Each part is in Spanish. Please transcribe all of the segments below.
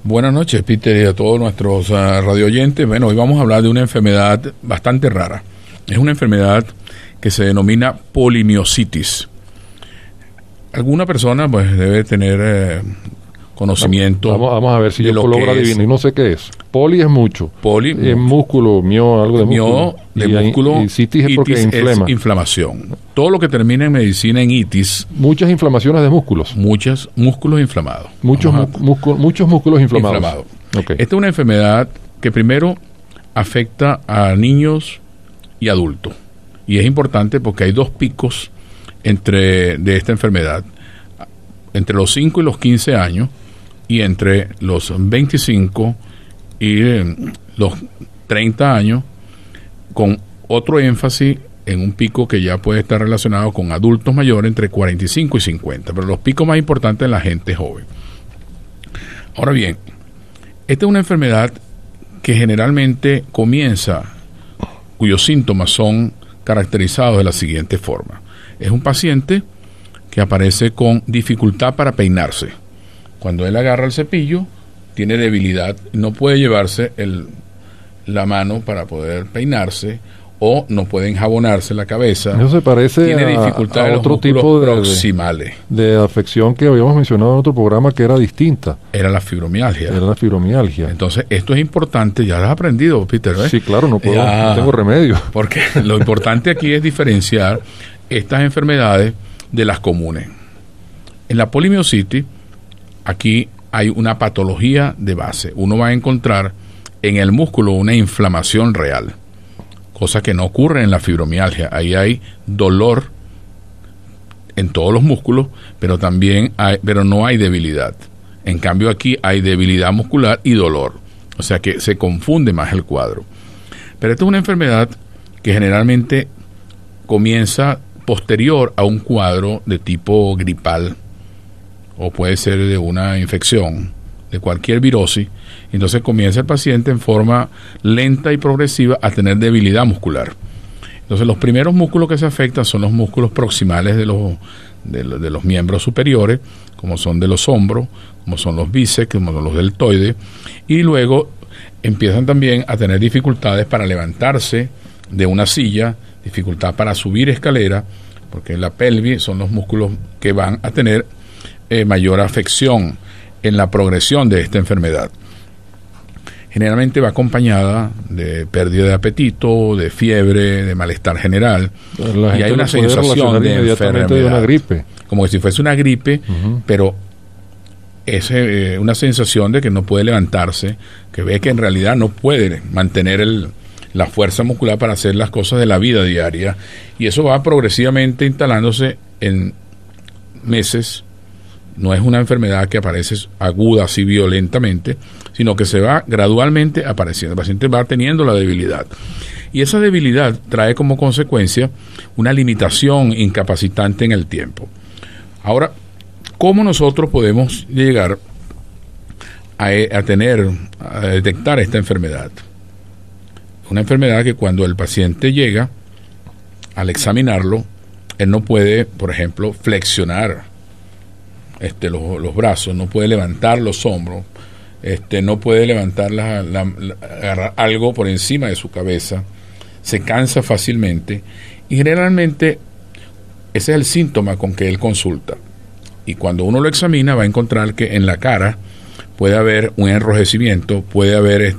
Buenas noches, Peter, y a todos nuestros radio oyentes. Bueno, hoy vamos a hablar de una enfermedad bastante rara. Es una enfermedad que se denomina polimiositis. Alguna persona pues debe tener conocimiento. Vamos a ver si yo logro adivinar. No sé qué es. Poli es mucho. Poli es músculo, mio, algo de músculo. De músculo. Y citis es porque inflama. Es inflamación. Todo lo que termina en medicina en itis. Muchas inflamaciones de músculos. Muchos músculos inflamados. Muchos músculos inflamados. Okay. Esta es una enfermedad que primero afecta a niños y adultos. Y es importante porque hay dos picos de esta enfermedad. Entre los 5 y los 15 años y entre los 25 y los 30 años, con otro énfasis en un pico que ya puede estar relacionado con adultos mayores entre 45 y 50, pero los picos más importantes en la gente joven. Ahora bien, esta es una enfermedad que generalmente cuyos síntomas son caracterizados de la siguiente forma. Es un paciente que aparece con dificultad para peinarse. Cuando él agarra el cepillo, tiene debilidad, no puede llevarse la mano para poder peinarse, o no puede enjabonarse la cabeza. Eso se parece tiene dificultad a otro tipo proximales. De afección que habíamos mencionado en otro programa que era distinta. Era la fibromialgia. Entonces, esto es importante, ya lo has aprendido, Peter, ¿ves? Sí, claro, no tengo remedio. Porque lo importante aquí es diferenciar estas enfermedades de las comunes. En la polimiositis, aquí hay una patología de base. Uno va a encontrar en el músculo una inflamación real, cosa que no ocurre en la fibromialgia. Ahí hay dolor en todos los músculos, pero no hay debilidad. En cambio aquí hay debilidad muscular y dolor, o sea que se confunde más el cuadro. Pero esta es una enfermedad que generalmente comienza posterior a un cuadro de tipo gripal, o puede ser de una infección, de cualquier virosis. Entonces comienza el paciente en forma lenta y progresiva a tener debilidad muscular. Entonces los primeros músculos que se afectan son los músculos proximales de los miembros superiores, como son de los hombros, como son los bíceps, como son los deltoides, y luego empiezan también a tener dificultades para levantarse de una silla, dificultad para subir escalera, porque la pelvis son los músculos que van a tener mayor afección en la progresión de esta enfermedad. Generalmente va acompañada de pérdida de apetito, de fiebre, de malestar general, y hay una sensación de enfermedad, de una gripe, como si fuese una gripe, pero es una sensación de que no puede levantarse, que ve que en realidad no puede mantener la fuerza muscular para hacer las cosas de la vida diaria, y eso va progresivamente instalándose en meses. No es una enfermedad que aparece aguda así violentamente, sino que se va gradualmente apareciendo. El paciente va teniendo la debilidad, y esa debilidad trae como consecuencia una limitación incapacitante en el tiempo. Ahora, ¿cómo nosotros podemos llegar a detectar esta enfermedad? Una enfermedad que cuando el paciente llega, al examinarlo, él no puede, por ejemplo, flexionar los brazos, no puede levantar los hombros, no puede levantar agarrar algo por encima de su cabeza, se cansa fácilmente, y generalmente ese es el síntoma con que él consulta. Y cuando uno lo examina va a encontrar que en la cara puede haber un enrojecimiento, puede haber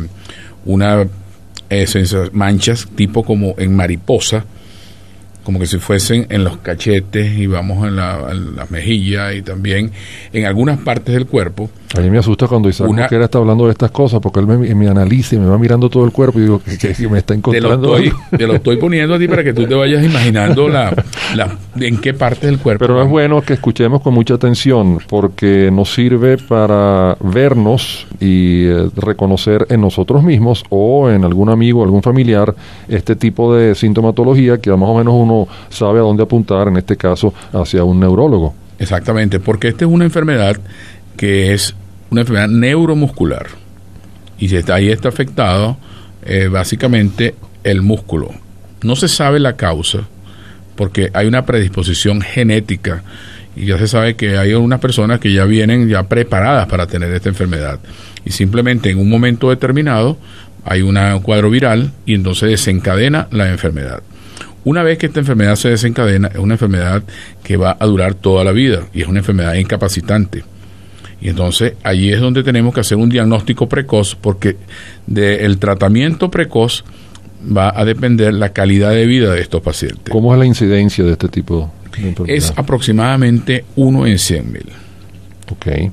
manchas tipo como en mariposa, como que si fuesen en los cachetes, y vamos en las mejillas, y también en algunas partes del cuerpo. A mí me asusta cuando Isaac Mosquera está hablando de estas cosas, porque él me analiza y me va mirando todo el cuerpo y digo que me está encontrando. Te lo estoy poniendo a ti para que tú te vayas imaginando en qué parte del cuerpo. Pero es bueno que escuchemos con mucha atención, porque nos sirve para vernos y reconocer en nosotros mismos o en algún amigo, algún familiar, este tipo de sintomatología que más o menos uno sabe a dónde apuntar, en este caso hacia un neurólogo. Exactamente, porque esta es una enfermedad que es una enfermedad neuromuscular, y ahí está afectado básicamente el músculo. No se sabe la causa porque hay una predisposición genética, y ya se sabe que hay unas personas que ya vienen ya preparadas para tener esta enfermedad y simplemente en un momento determinado hay un cuadro viral y entonces desencadena la enfermedad. Una vez que esta enfermedad se desencadena, es una enfermedad que va a durar toda la vida y es una enfermedad incapacitante. Y entonces allí es donde tenemos que hacer un diagnóstico precoz, porque del tratamiento precoz va a depender la calidad de vida de estos pacientes. ¿Cómo es la incidencia de este tipo de enfermedad? Es aproximadamente 1 en 100.000. Ok.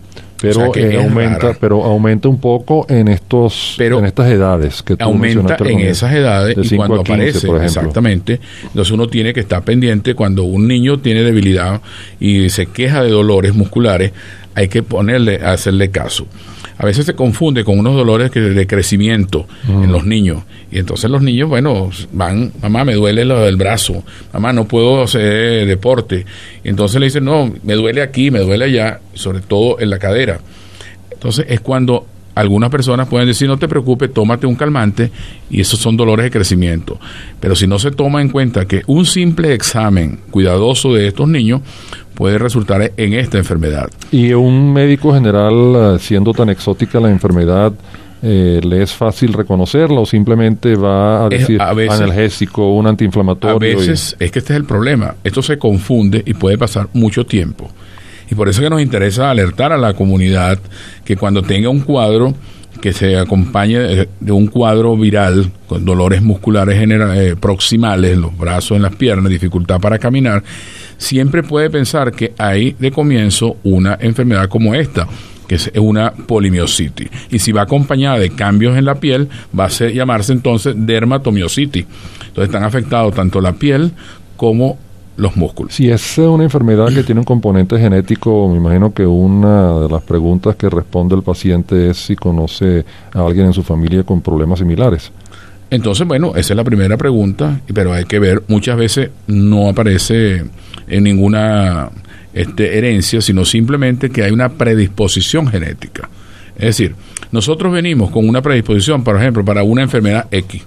Pero aumenta un poco en estas edades que tú aumenta en esas edades y cuando 15, aparece, por ejemplo. Exactamente. Entonces uno tiene que estar pendiente cuando un niño tiene debilidad y se queja de dolores musculares, hay que hacerle caso. A veces se confunde con unos dolores de crecimiento en los niños. Y entonces los niños, van, mamá, me duele el brazo, mamá, no puedo hacer deporte. Y entonces le dicen, no, me duele aquí, me duele allá, sobre todo en la cadera. Entonces es cuando algunas personas pueden decir, no te preocupes, tómate un calmante, y esos son dolores de crecimiento. Pero si no se toma en cuenta que un simple examen cuidadoso de estos niños puede resultar en esta enfermedad. ¿Y un médico general, siendo tan exótica la enfermedad, le es fácil reconocerla o simplemente va a decir analgésico, un antiinflamatorio? A veces es que este es el problema. Esto se confunde y puede pasar mucho tiempo. Y por eso es que nos interesa alertar a la comunidad que cuando tenga un cuadro que se acompañe de un cuadro viral con dolores musculares proximales en los brazos, en las piernas, dificultad para caminar, siempre puede pensar que hay de comienzo una enfermedad como esta, que es una polimiositis. Y si va acompañada de cambios en la piel, va a llamarse entonces dermatomiositis. Entonces están afectados tanto la piel como los músculos. Si es una enfermedad que tiene un componente genético, me imagino que una de las preguntas que responde el paciente es si conoce a alguien en su familia con problemas similares. Entonces, esa es la primera pregunta, pero hay que ver, muchas veces no aparece en ninguna herencia, sino simplemente que hay una predisposición genética. Es decir, nosotros venimos con una predisposición, por ejemplo, para una enfermedad X,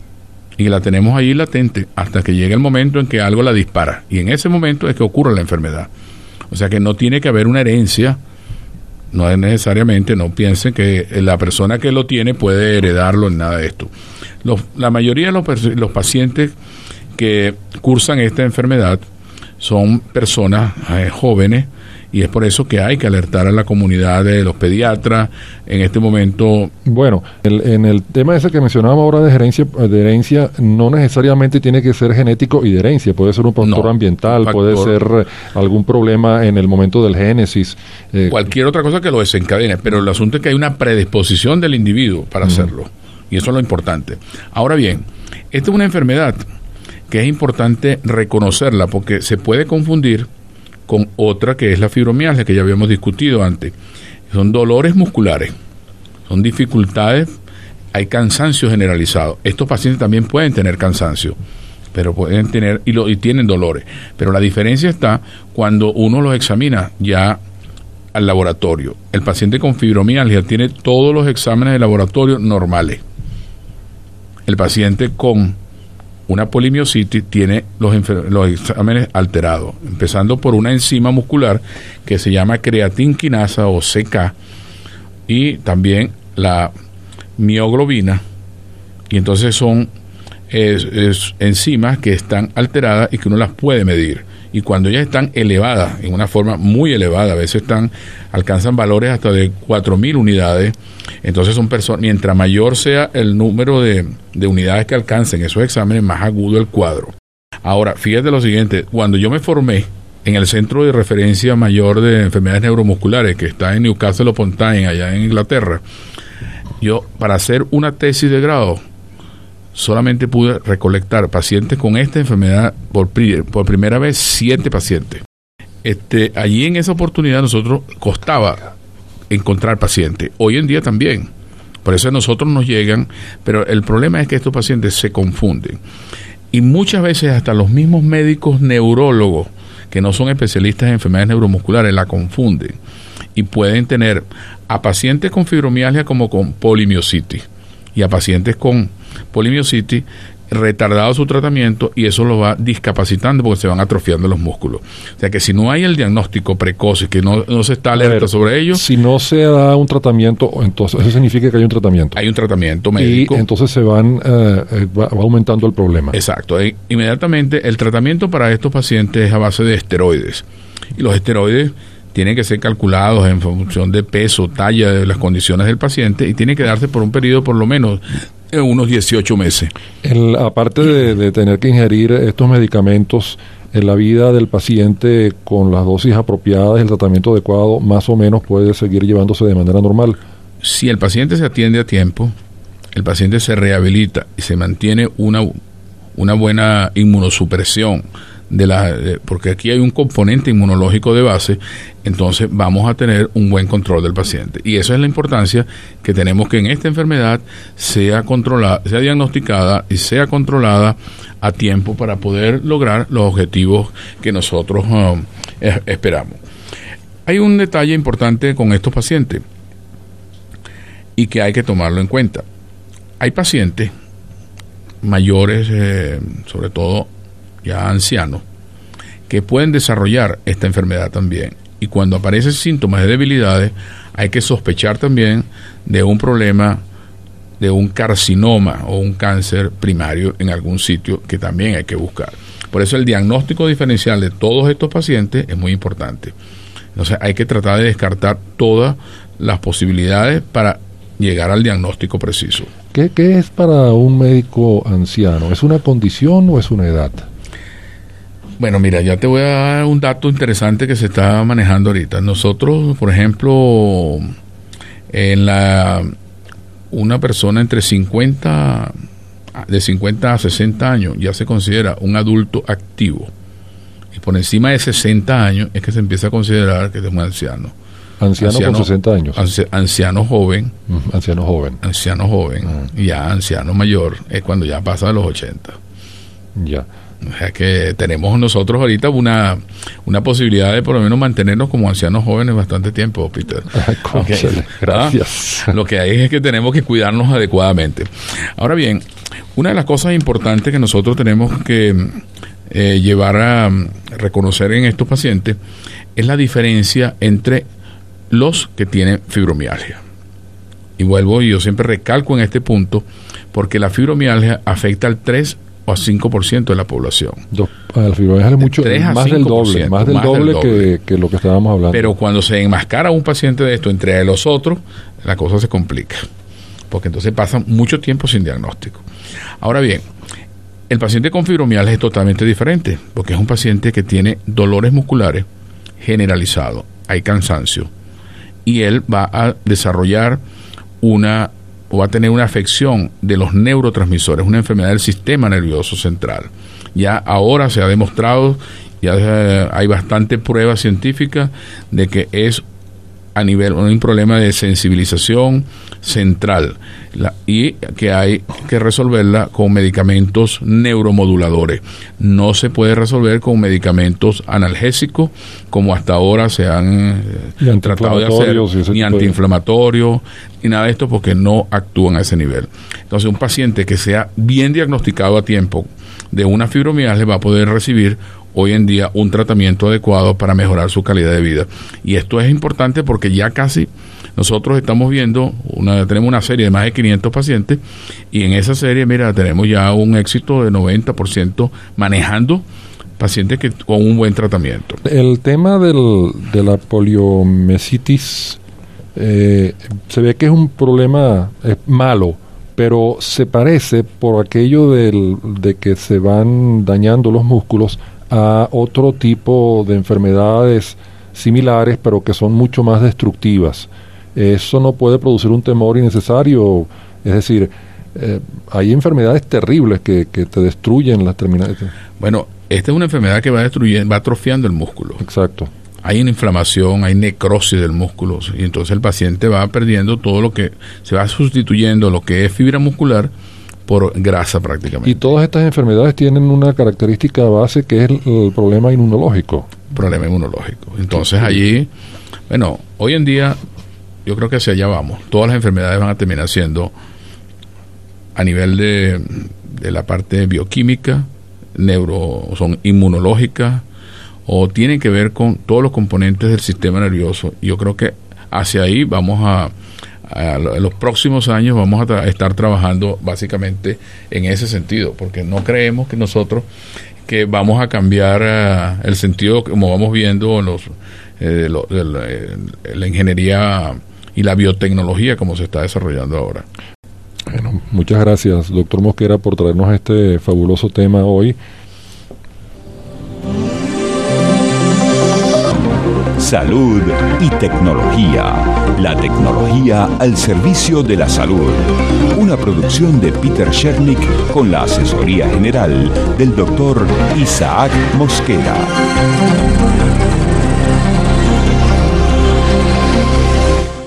y la tenemos ahí latente hasta que llega el momento en que algo la dispara, y en ese momento es que ocurre la enfermedad. O sea que no tiene que haber una herencia, no es necesariamente, no piensen que la persona que lo tiene puede heredarlo en nada de esto. La mayoría de los pacientes que cursan esta enfermedad son personas jóvenes, y es por eso que hay que alertar a la comunidad de los pediatras en este momento. Bueno, en el tema ese que mencionábamos ahora de herencia, no necesariamente tiene que ser genético y de herencia, puede ser un factor ambiental, puede ser algún problema en el momento del génesis. Cualquier otra cosa que lo desencadene, pero el asunto es que hay una predisposición del individuo para hacerlo, y eso es lo importante. Ahora bien, esta es una enfermedad que es importante reconocerla porque se puede confundir con otra que es la fibromialgia, que ya habíamos discutido antes. Son dolores musculares, son dificultades, hay cansancio generalizado. Estos pacientes también pueden tener cansancio, pero pueden tener y tienen dolores. Pero la diferencia está cuando uno los examina ya al laboratorio. El paciente con fibromialgia tiene todos los exámenes de laboratorio normales. El paciente con una polimiositis tiene los exámenes alterados, empezando por una enzima muscular que se llama creatinquinasa o CK, y también la mioglobina, y entonces son enzimas que están alteradas y que uno las puede medir. Y cuando ellas están elevadas, en una forma muy elevada, a veces alcanzan valores hasta de 4.000 unidades, entonces son personas, mientras mayor sea el número de unidades que alcancen esos exámenes, más agudo el cuadro. Ahora, fíjate lo siguiente, cuando yo me formé en el Centro de Referencia Mayor de Enfermedades Neuromusculares, que está en Newcastle upon Tyne, allá en Inglaterra, yo, para hacer una tesis de grado, solamente pude recolectar pacientes con esta enfermedad por primera vez, 7 pacientes. Allí en esa oportunidad nosotros costaba encontrar pacientes. Hoy en día también. Por eso a nosotros nos llegan, pero el problema es que estos pacientes se confunden. Y muchas veces hasta los mismos médicos neurólogos, que no son especialistas en enfermedades neuromusculares, la confunden. Y pueden tener a pacientes con fibromialgia como con polimiositis. Y a pacientes con polimiositis retardado su tratamiento y eso lo va discapacitando porque se van atrofiando los músculos. O sea que si no hay el diagnóstico precoz y que no se está alerta sobre ello... Si no se da un tratamiento, entonces eso significa que hay un tratamiento. Hay un tratamiento médico. Y entonces va aumentando el problema. Exacto. Inmediatamente el tratamiento para estos pacientes es a base de esteroides. Y los esteroides tienen que ser calculados en función de peso, talla, de las condiciones del paciente y tienen que darse por un periodo por lo menos de unos 18 meses. Aparte de tener que ingerir estos medicamentos, en la vida del paciente con las dosis apropiadas y el tratamiento adecuado, más o menos puede seguir llevándose de manera normal. Si el paciente se atiende a tiempo, el paciente se rehabilita y se mantiene una buena inmunosupresión porque aquí hay un componente inmunológico de base, entonces vamos a tener un buen control del paciente. Y esa es la importancia que tenemos, que en esta enfermedad sea controlada, sea diagnosticada y sea controlada a tiempo para poder lograr los objetivos que nosotros esperamos. Hay un detalle importante con estos pacientes y que hay que tomarlo en cuenta. Hay pacientes mayores, sobre todo ya ancianos, que pueden desarrollar esta enfermedad también. Y cuando aparecen síntomas de debilidades, hay que sospechar también de un problema, de un carcinoma o un cáncer primario en algún sitio que también hay que buscar. Por eso el diagnóstico diferencial de todos estos pacientes es muy importante. Entonces hay que tratar de descartar todas las posibilidades para llegar al diagnóstico preciso. ¿Qué es para un médico anciano? ¿Es una condición o es una edad? Bueno, mira, ya te voy a dar un dato interesante que se está manejando ahorita. Nosotros, por ejemplo, una persona de 50 a 60 años ya se considera un adulto activo. Y por encima de 60 años es que se empieza a considerar que es un anciano. Anciano con 60 años. Anciano joven. Anciano joven. Anciano joven. Y ya anciano mayor es cuando ya pasa a los 80. Ya. O sea que tenemos nosotros ahorita una posibilidad de por lo menos mantenernos como ancianos jóvenes bastante tiempo, Peter. Okay. Gracias. Lo que hay es que tenemos que cuidarnos adecuadamente. Ahora bien, una de las cosas importantes que nosotros tenemos que llevar a reconocer en estos pacientes es la diferencia entre los que tienen fibromialgia. Y vuelvo, y yo siempre recalco en este punto, porque la fibromialgia afecta al 3 o a 5% de la población. La fibromialgia es mucho, más del doble que lo que estábamos hablando. Pero cuando se enmascara un paciente de esto entre los otros, la cosa se complica, porque entonces pasa mucho tiempo sin diagnóstico. Ahora bien, el paciente con fibromialgia es totalmente diferente, porque es un paciente que tiene dolores musculares generalizados, hay cansancio, y él va a desarrollar va a tener una afección de los neurotransmisores, una enfermedad del sistema nervioso central. Ya ahora se ha demostrado, ya hay bastante prueba científica de que es a nivel, un problema de sensibilización central y que hay que resolverla con medicamentos neuromoduladores. No se puede resolver con medicamentos analgésicos como hasta ahora se han tratado de hacer, ni antiinflamatorios, ni nada de esto, porque no actúan a ese nivel. Entonces un paciente que sea bien diagnosticado a tiempo de una fibromialgia va a poder recibir hoy en día un tratamiento adecuado para mejorar su calidad de vida. Y esto es importante porque ya casi nosotros estamos viendo, tenemos una serie de más de 500 pacientes y en esa serie, mira, tenemos ya un éxito de 90% manejando pacientes con un buen tratamiento. El tema de la poliomielitis se ve que es un problema malo, pero se parece por aquello de que se van dañando los músculos a otro tipo de enfermedades similares, pero que son mucho más destructivas. Eso no puede producir un temor innecesario. Es decir, hay enfermedades terribles que te destruyen las terminales. Bueno, esta es una enfermedad que va atrofiando el músculo. Exacto. Hay una inflamación, hay necrosis del músculo, y entonces el paciente va perdiendo todo lo que se va sustituyendo, lo que es fibra muscular, por grasa prácticamente. Y todas estas enfermedades tienen una característica base que es el problema inmunológico. Problema inmunológico. Entonces allí, bueno, hoy en día yo creo que hacia allá vamos. Todas las enfermedades van a terminar siendo a nivel de de la parte bioquímica, son inmunológicas, o tienen que ver con todos los componentes del sistema nervioso. Yo creo que hacia ahí en los próximos años vamos a estar trabajando básicamente en ese sentido, porque no creemos que nosotros que vamos a cambiar el sentido como vamos viendo la ingeniería y la biotecnología como se está desarrollando ahora. Bueno, muchas gracias, doctor Mosquera, por traernos este fabuloso tema hoy. Salud y tecnología. La tecnología al servicio de la salud. Una producción de Peter Shernick con la asesoría general del doctor Isaac Mosquera.